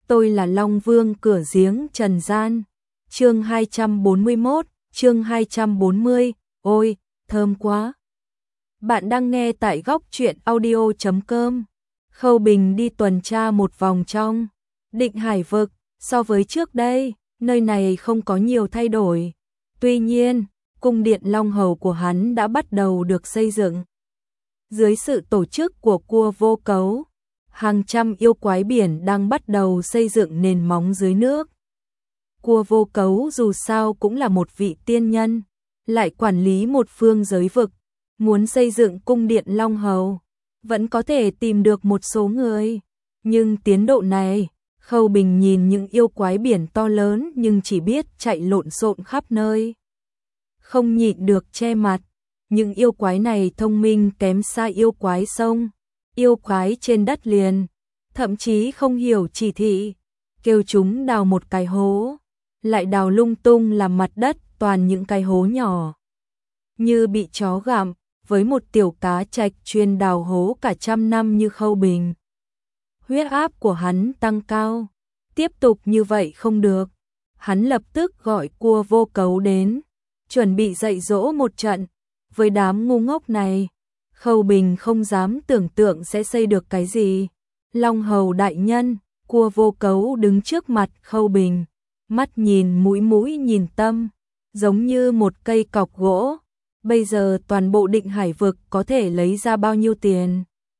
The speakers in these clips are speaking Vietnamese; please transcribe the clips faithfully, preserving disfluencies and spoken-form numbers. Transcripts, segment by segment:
tôi là Long Vương cửa giếng trần gian. Chương hai trăm bốn mươi mốt, chương hai trăm bốn mươi, ôi, thơm quá. Bạn đang nghe tại góc truyện audio chấm com. Khâu Bình đi tuần tra một vòng trong Định Hải vực, so với trước đây, nơi này không có nhiều thay đổi. Tuy nhiên, cung điện Long Hầu của hắn đã bắt đầu được xây dựng. Dưới sự tổ chức của Cua Vô Cấu, hàng trăm yêu quái biển đang bắt đầu xây dựng nền móng dưới nước. Cua Vô Cấu dù sao cũng là một vị tiên nhân, lại quản lý một phương giới vực, muốn xây dựng cung điện Long Hầu, vẫn có thể tìm được một số người. Nhưng tiến độ này, Khâu Bình nhìn những yêu quái biển to lớn nhưng chỉ biết chạy lộn xộn khắp nơi. Không nhịn được che mặt, những yêu quái này thông minh kém xa yêu quái sông, yêu quái trên đất liền, thậm chí không hiểu chỉ thị, kêu chúng đào một cái hố, lại đào lung tung làm mặt đất toàn những cái hố nhỏ. Như bị chó gặm, với một tiểu cá trạch chuyên đào hố cả trăm năm như Khâu Bình. Huyết áp của hắn tăng cao, tiếp tục như vậy không được. Hắn lập tức gọi Cua Vô Cấu đến, chuẩn bị dạy dỗ một trận. Với đám ngu ngốc này, Khâu Bình không dám tưởng tượng sẽ xây được cái gì. Long Hầu đại nhân, Cua Vô Cấu đứng trước mặt Khâu Bình, mắt nhìn mũi mũi nhìn tâm, giống như một cây cọc gỗ. Bây giờ toàn bộ Định Hải vực có thể lấy ra bao nhiêu tiền?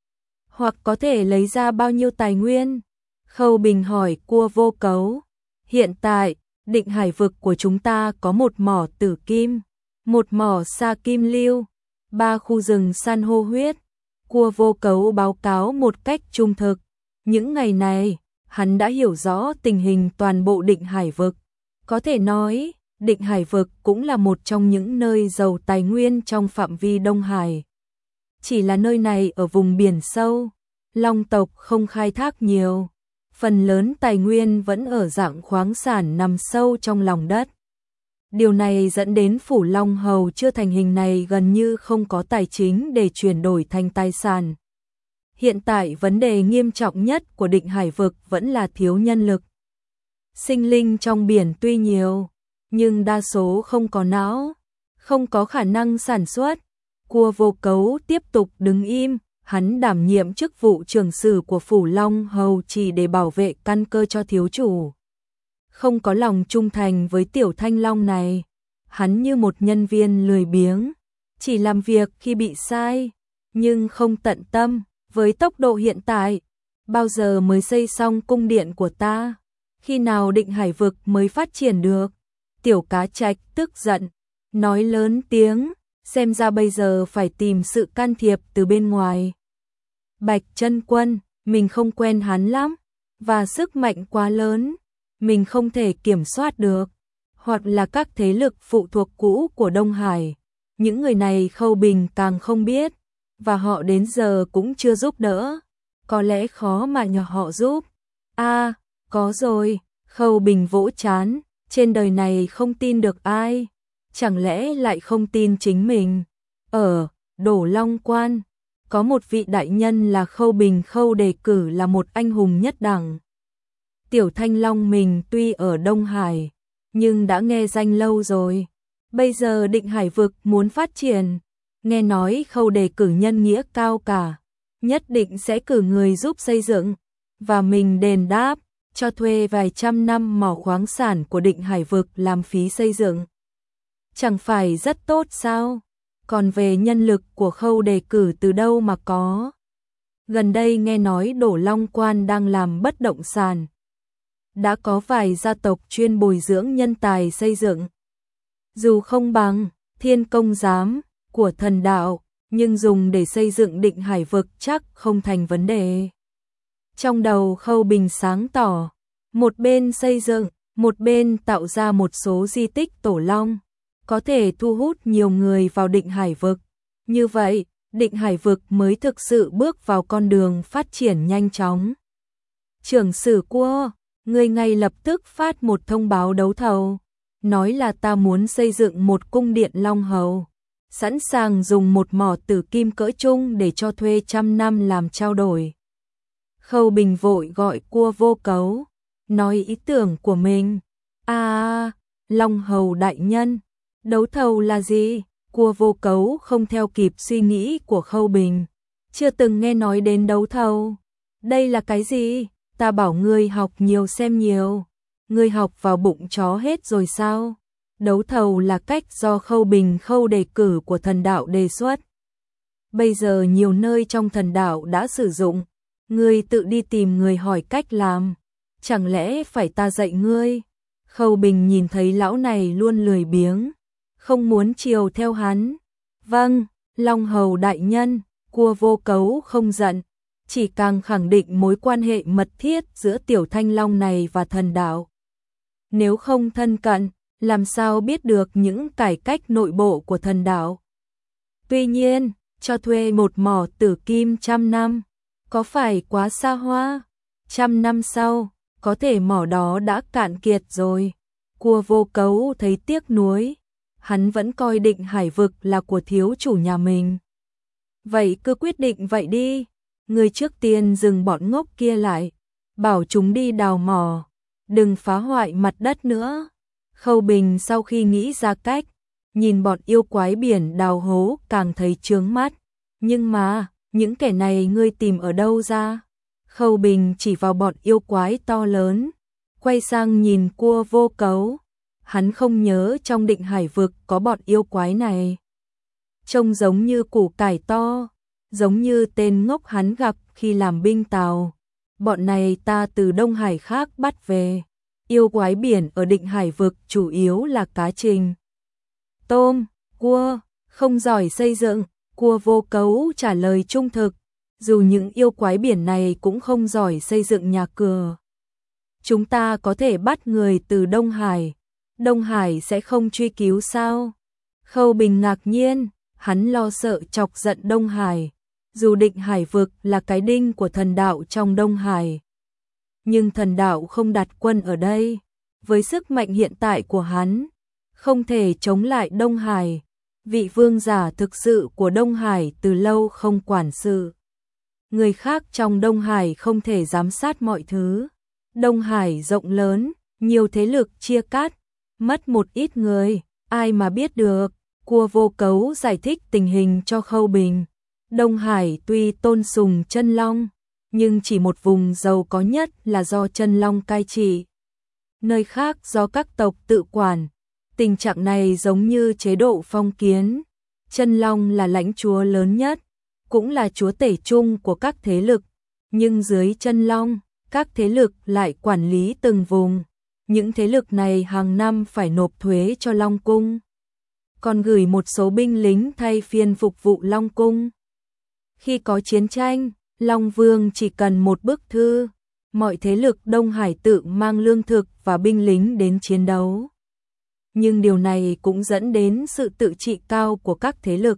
Hoặc có thể lấy ra bao nhiêu tài nguyên? Khâu Bình hỏi Cua Vô Cấu. Hiện tại, Định Hải vực của chúng ta có một mỏ tử kim, một mỏ sa kim lưu, ba khu rừng san hô huyết. Cua Vô Cấu báo cáo một cách trung thực. Những ngày này, hắn đã hiểu rõ tình hình toàn bộ Định Hải vực. Có thể nói, Định Hải vực cũng là một trong những nơi giàu tài nguyên trong phạm vi Đông Hải. Chỉ là nơi này ở vùng biển sâu, Long tộc không khai thác nhiều. Phần lớn tài nguyên vẫn ở dạng khoáng sản nằm sâu trong lòng đất. Điều này dẫn đến phủ Long Hầu chưa thành hình này gần như không có tài chính để chuyển đổi thành tài sản. Hiện tại vấn đề nghiêm trọng nhất của Định Hải vực vẫn là thiếu nhân lực. Sinh linh trong biển tuy nhiều, nhưng đa số không có não, không có khả năng sản xuất. Cua Vô Cấu tiếp tục đứng im, hắn đảm nhiệm chức vụ trưởng sử của phủ Long Hầu chỉ để bảo vệ căn cơ cho thiếu chủ. Không có lòng trung thành với tiểu thanh long này, hắn như một nhân viên lười biếng, chỉ làm việc khi bị sai, nhưng không tận tâm. Với tốc độ hiện tại, bao giờ mới xây xong cung điện của ta? Khi nào Định Hải vực mới phát triển được? Tiểu cá trạch tức giận, nói lớn tiếng, xem ra bây giờ phải tìm sự can thiệp từ bên ngoài. Bạch Chân Quân, mình không quen hắn lắm, và sức mạnh quá lớn, mình không thể kiểm soát được. Hoặc là các thế lực phụ thuộc cũ của Đông Hải, những người này Khâu Bình càng không biết, và họ đến giờ cũng chưa giúp đỡ. Có lẽ khó mà nhờ họ giúp. A, à, có rồi. Khâu Bình vỗ chán, trên đời này không tin được ai, chẳng lẽ lại không tin chính mình. Ở Đổ Long Quan, có một vị đại nhân là Khâu Bình Khâu đề cử là một anh hùng nhất đẳng. Tiểu Thanh Long mình tuy ở Đông Hải, nhưng đã nghe danh lâu rồi. Bây giờ Định Hải vực muốn phát triển, nghe nói Khâu đề cử nhân nghĩa cao cả, nhất định sẽ cử người giúp xây dựng, và mình đền đáp, cho thuê vài trăm năm mỏ khoáng sản của Định Hải vực làm phí xây dựng. Chẳng phải rất tốt sao? Còn về nhân lực của Khâu đề cử từ đâu mà có? Gần đây nghe nói Đổ Long Quan đang làm bất động sản. Đã có vài gia tộc chuyên bồi dưỡng nhân tài xây dựng. Dù không bằng Thiên Công Giám của thần đạo, nhưng dùng để xây dựng Định Hải vực chắc không thành vấn đề. Trong đầu Khâu Bình sáng tỏ, một bên xây dựng, một bên tạo ra một số di tích tổ long, có thể thu hút nhiều người vào Định Hải vực. Như vậy, Định Hải vực mới thực sự bước vào con đường phát triển nhanh chóng. Trưởng sử Cua, người ngay lập tức phát một thông báo đấu thầu, nói là ta muốn xây dựng một cung điện Long Hầu, sẵn sàng dùng một mỏ tử kim cỡ trung để cho thuê trăm năm làm trao đổi. Khâu Bình vội gọi Cua Vô Cấu, nói ý tưởng của mình. À, Long Hầu đại nhân, đấu thầu là gì? Cua Vô Cấu không theo kịp suy nghĩ của Khâu Bình. Chưa từng nghe nói đến đấu thầu. Đây là cái gì? Ta bảo ngươi học nhiều xem nhiều. Ngươi học vào bụng chó hết rồi sao? Đấu thầu là cách do Khâu Bình Khâu đề cử của thần đạo đề xuất. Bây giờ nhiều nơi trong thần đạo đã sử dụng. Ngươi tự đi tìm người hỏi cách làm. Chẳng lẽ phải ta dạy ngươi? Khâu Bình nhìn thấy lão này luôn lười biếng, không muốn chiều theo hắn. Vâng, Long Hầu đại nhân. Cua Vô Cấu không giận, chỉ càng khẳng định mối quan hệ mật thiết giữa tiểu thanh long này và thần đạo. Nếu không thân cận, làm sao biết được những cải cách nội bộ của thần đạo? Tuy nhiên, cho thuê một mỏ tử kim trăm năm, có phải quá xa hoa? Trăm năm sau, có thể mỏ đó đã cạn kiệt rồi. Cua Vô Cấu thấy tiếc nuối, hắn vẫn coi Định Hải vực là của thiếu chủ nhà mình. Vậy cứ quyết định vậy đi, người trước tiên dừng bọn ngốc kia lại, bảo chúng đi đào mỏ, đừng phá hoại mặt đất nữa. Khâu Bình sau khi nghĩ ra cách, nhìn bọn yêu quái biển đào hố càng thấy chướng mắt. Nhưng mà, những kẻ này ngươi tìm ở đâu ra? Khâu Bình chỉ vào bọn yêu quái to lớn, quay sang nhìn Cua Vô Cấu. Hắn không nhớ trong Định Hải vực có bọn yêu quái này. Trông giống như củ cải to, giống như tên ngốc hắn gặp khi làm binh tàu. Bọn này ta từ Đông Hải khác bắt về. Yêu quái biển ở Định Hải vực chủ yếu là cá trình, tôm, cua, không giỏi xây dựng. Cua Vô Cấu trả lời trung thực, dù những yêu quái biển này cũng không giỏi xây dựng nhà cửa. Chúng ta có thể bắt người từ Đông Hải. Đông Hải sẽ không truy cứu sao? Khâu Bình ngạc nhiên, hắn lo sợ chọc giận Đông Hải. Dù Định Hải vực là cái đinh của thần đạo trong Đông Hải, nhưng thần đạo không đặt quân ở đây. Với sức mạnh hiện tại của hắn, không thể chống lại Đông Hải. Vị vương giả thực sự của Đông Hải từ lâu không quản sự. Người khác trong Đông Hải không thể giám sát mọi thứ. Đông Hải rộng lớn, nhiều thế lực chia cắt, mất một ít người, ai mà biết được. Cua Vô Cấu giải thích tình hình cho Khâu Bình. Đông Hải tuy tôn sùng chân long, nhưng chỉ một vùng giàu có nhất là do chân long cai trị. Nơi khác do các tộc tự quản. Tình trạng này giống như chế độ phong kiến. Chân long là lãnh chúa lớn nhất, cũng là chúa tể chung của các thế lực. Nhưng dưới chân long, các thế lực lại quản lý từng vùng. Những thế lực này hàng năm phải nộp thuế cho Long Cung, còn gửi một số binh lính thay phiên phục vụ Long Cung. Khi có chiến tranh, Long Vương chỉ cần một bức thư, mọi thế lực Đông Hải tự mang lương thực và binh lính đến chiến đấu. Nhưng điều này cũng dẫn đến sự tự trị cao của các thế lực.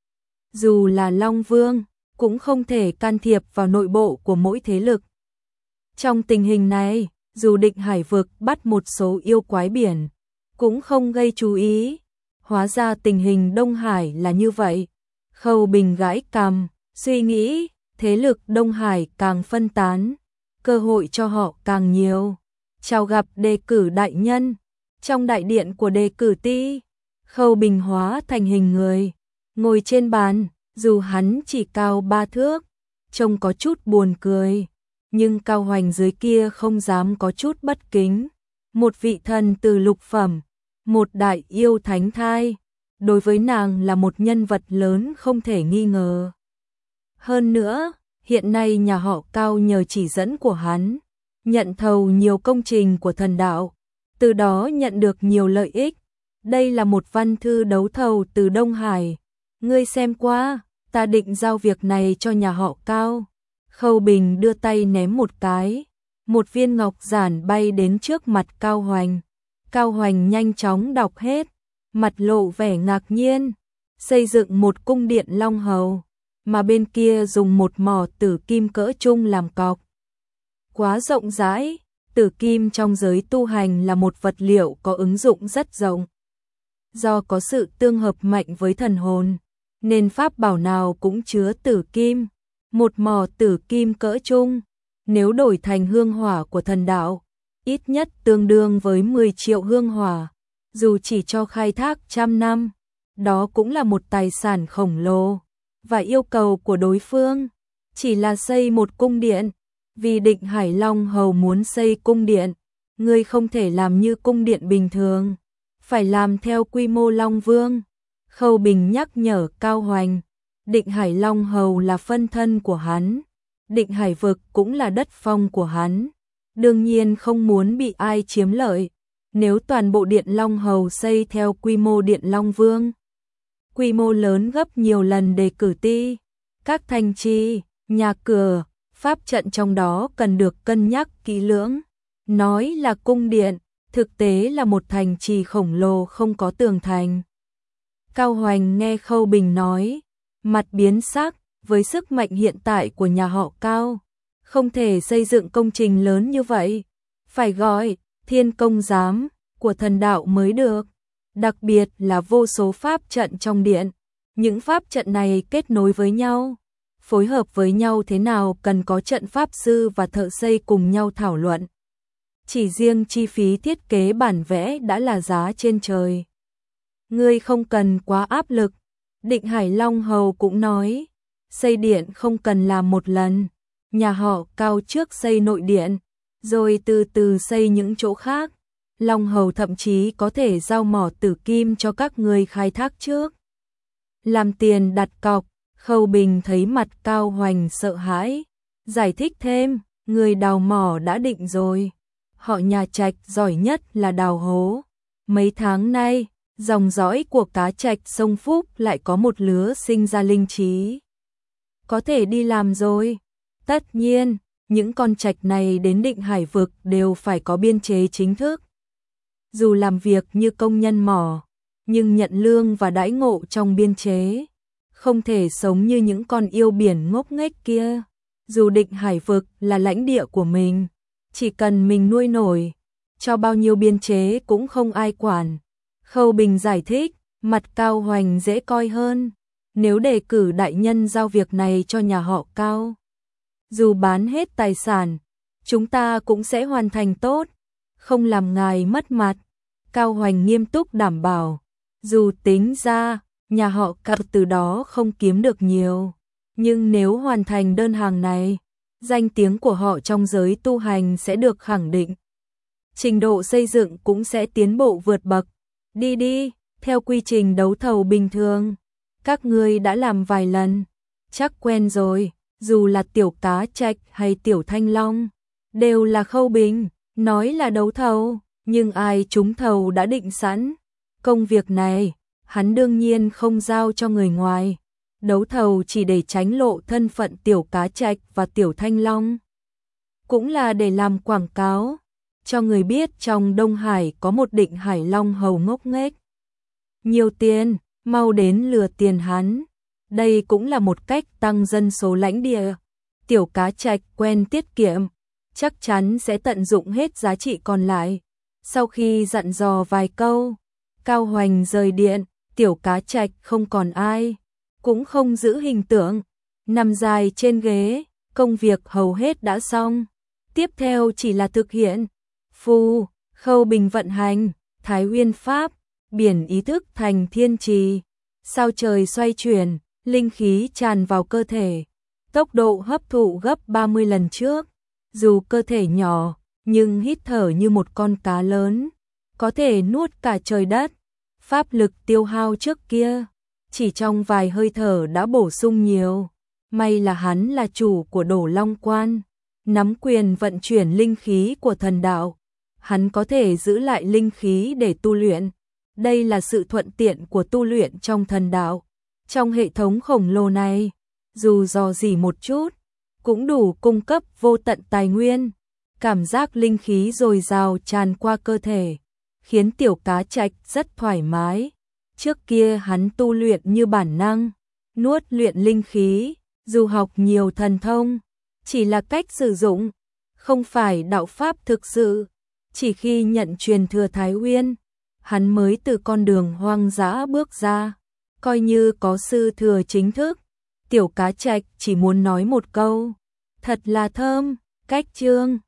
Dù là Long Vương, cũng không thể can thiệp vào nội bộ của mỗi thế lực. Trong tình hình này, dù Định Hải vực bắt một số yêu quái biển, cũng không gây chú ý. Hóa ra tình hình Đông Hải là như vậy. Khâu Bình gãi cằm, suy nghĩ, thế lực Đông Hải càng phân tán, cơ hội cho họ càng nhiều. Chào gặp đề cử đại nhân. Trong đại điện của đề cử ti, Khâu Bình hóa thành hình người, ngồi trên bàn, dù hắn chỉ cao ba thước, trông có chút buồn cười, nhưng Cao Hoành dưới kia không dám có chút bất kính. Một vị thần từ lục phẩm, một đại yêu thánh thai, đối với nàng là một nhân vật lớn không thể nghi ngờ. Hơn nữa, hiện nay nhà họ Cao nhờ chỉ dẫn của hắn, nhận thầu nhiều công trình của thần đạo, từ đó nhận được nhiều lợi ích. Đây là một văn thư đấu thầu từ Đông Hải. Ngươi xem qua, ta định giao việc này cho nhà họ Cao. Khâu Bình đưa tay ném một cái, một viên ngọc giản bay đến trước mặt Cao Hoành. Cao Hoành nhanh chóng đọc hết, mặt lộ vẻ ngạc nhiên. Xây dựng một cung điện Long Hầu, mà bên kia dùng một mỏ tử kim cỡ trung làm cọc. Quá rộng rãi. Tử kim trong giới tu hành là một vật liệu có ứng dụng rất rộng. Do có sự tương hợp mạnh với thần hồn, nên pháp bảo nào cũng chứa tử kim. Một mỏ tử kim cỡ trung, nếu đổi thành hương hỏa của thần đạo, ít nhất tương đương với mười triệu hương hỏa, dù chỉ cho khai thác trăm năm, đó cũng là một tài sản khổng lồ, và yêu cầu của đối phương chỉ là xây một cung điện, vì Định Hải Long Hầu muốn xây cung điện, ngươi không thể làm như cung điện bình thường, phải làm theo quy mô Long Vương. Khâu Bình nhắc nhở Cao Hoành, Định Hải Long Hầu là phân thân của hắn, Định Hải vực cũng là đất phong của hắn, đương nhiên không muốn bị ai chiếm lợi. Nếu toàn bộ Điện Long Hầu xây theo quy mô Điện Long Vương, quy mô lớn gấp nhiều lần đề cử ti, các thành trì, nhà cửa, pháp trận trong đó cần được cân nhắc kỹ lưỡng. Nói là cung điện, thực tế là một thành trì khổng lồ không có tường thành. Cao Hoành nghe Khâu Bình nói, mặt biến sắc, với sức mạnh hiện tại của nhà họ Cao, không thể xây dựng công trình lớn như vậy, phải gọi Thiên Công Giám của thần đạo mới được, đặc biệt là vô số pháp trận trong điện. Những pháp trận này kết nối với nhau, phối hợp với nhau thế nào cần có trận pháp sư và thợ xây cùng nhau thảo luận. Chỉ riêng chi phí thiết kế bản vẽ đã là giá trên trời. Ngươi không cần quá áp lực, Định Hải Long Hầu cũng nói, xây điện không cần làm một lần, nhà họ Cao trước xây nội điện, rồi từ từ xây những chỗ khác. Long Hầu thậm chí có thể giao mỏ tử kim cho các người khai thác trước, làm tiền đặt cọc. Khâu Bình thấy mặt Cao Hoành sợ hãi, giải thích thêm, người đào mỏ đã định rồi, họ nhà Trạch giỏi nhất là đào hố. Mấy tháng nay, dòng dõi của cá Trạch sông Phúc lại có một lứa sinh ra linh trí, có thể đi làm rồi. Tất nhiên, những con Trạch này đến Định Hải vực đều phải có biên chế chính thức. Dù làm việc như công nhân mỏ, nhưng nhận lương và đãi ngộ trong biên chế, không thể sống như những con yêu biển ngốc nghếch kia. Dù Định Hải vực là lãnh địa của mình, chỉ cần mình nuôi nổi, cho bao nhiêu biên chế cũng không ai quản. Khâu Bình giải thích, mặt Cao Hoành dễ coi hơn, nếu đề cử đại nhân giao việc này cho nhà họ Cao, dù bán hết tài sản, chúng ta cũng sẽ hoàn thành tốt, không làm ngài mất mặt. Cao Hoành nghiêm túc đảm bảo, dù tính ra, nhà họ Cao từ đó không kiếm được nhiều, nhưng nếu hoàn thành đơn hàng này, danh tiếng của họ trong giới tu hành sẽ được khẳng định. Trình độ xây dựng cũng sẽ tiến bộ vượt bậc. Đi đi, theo quy trình đấu thầu bình thường, các ngươi đã làm vài lần, chắc quen rồi, dù là Tiểu Cá Trạch hay Tiểu Thanh Long, đều là Khâu Bình nói là đấu thầu, nhưng ai trúng thầu đã định sẵn. Công việc này, hắn đương nhiên không giao cho người ngoài. Đấu thầu chỉ để tránh lộ thân phận Tiểu Cá Trạch và Tiểu Thanh Long, cũng là để làm quảng cáo, cho người biết trong Đông Hải có một Định Hải Long Hầu ngốc nghếch. Nhiều tiền, mau đến lừa tiền hắn. Đây cũng là một cách tăng dân số lãnh địa. Tiểu Cá Trạch quen tiết kiệm, chắc chắn sẽ tận dụng hết giá trị còn lại. Sau khi dặn dò vài câu, Cao Hoành rời điện. Tiểu Cá Trạch không còn ai, cũng không giữ hình tượng, nằm dài trên ghế, công việc hầu hết đã xong, tiếp theo chỉ là thực hiện. Phu, Khâu Bình vận hành, Thái Uyên Pháp, biển ý thức thành thiên trì, sao trời xoay chuyển, linh khí tràn vào cơ thể, tốc độ hấp thụ gấp ba mươi lần trước, dù cơ thể nhỏ, nhưng hít thở như một con cá lớn, có thể nuốt cả trời đất. Pháp lực tiêu hao trước kia, chỉ trong vài hơi thở đã bổ sung nhiều. May là hắn là chủ của Đổ Long Quan, nắm quyền vận chuyển linh khí của thần đạo. Hắn có thể giữ lại linh khí để tu luyện. Đây là sự thuận tiện của tu luyện trong thần đạo. Trong hệ thống khổng lồ này, dù dò dỉ một chút, cũng đủ cung cấp vô tận tài nguyên. Cảm giác linh khí dồi dào tràn qua cơ thể, khiến Tiểu Cá Trạch rất thoải mái. Trước kia hắn tu luyện như bản năng, nuốt luyện linh khí, dù học nhiều thần thông, chỉ là cách sử dụng, không phải đạo pháp thực sự. Chỉ khi nhận truyền thừa Thái Uyên, hắn mới từ con đường hoang dã bước ra, coi như có sư thừa chính thức. Tiểu Cá Trạch chỉ muốn nói một câu, thật là thơm. Cách chương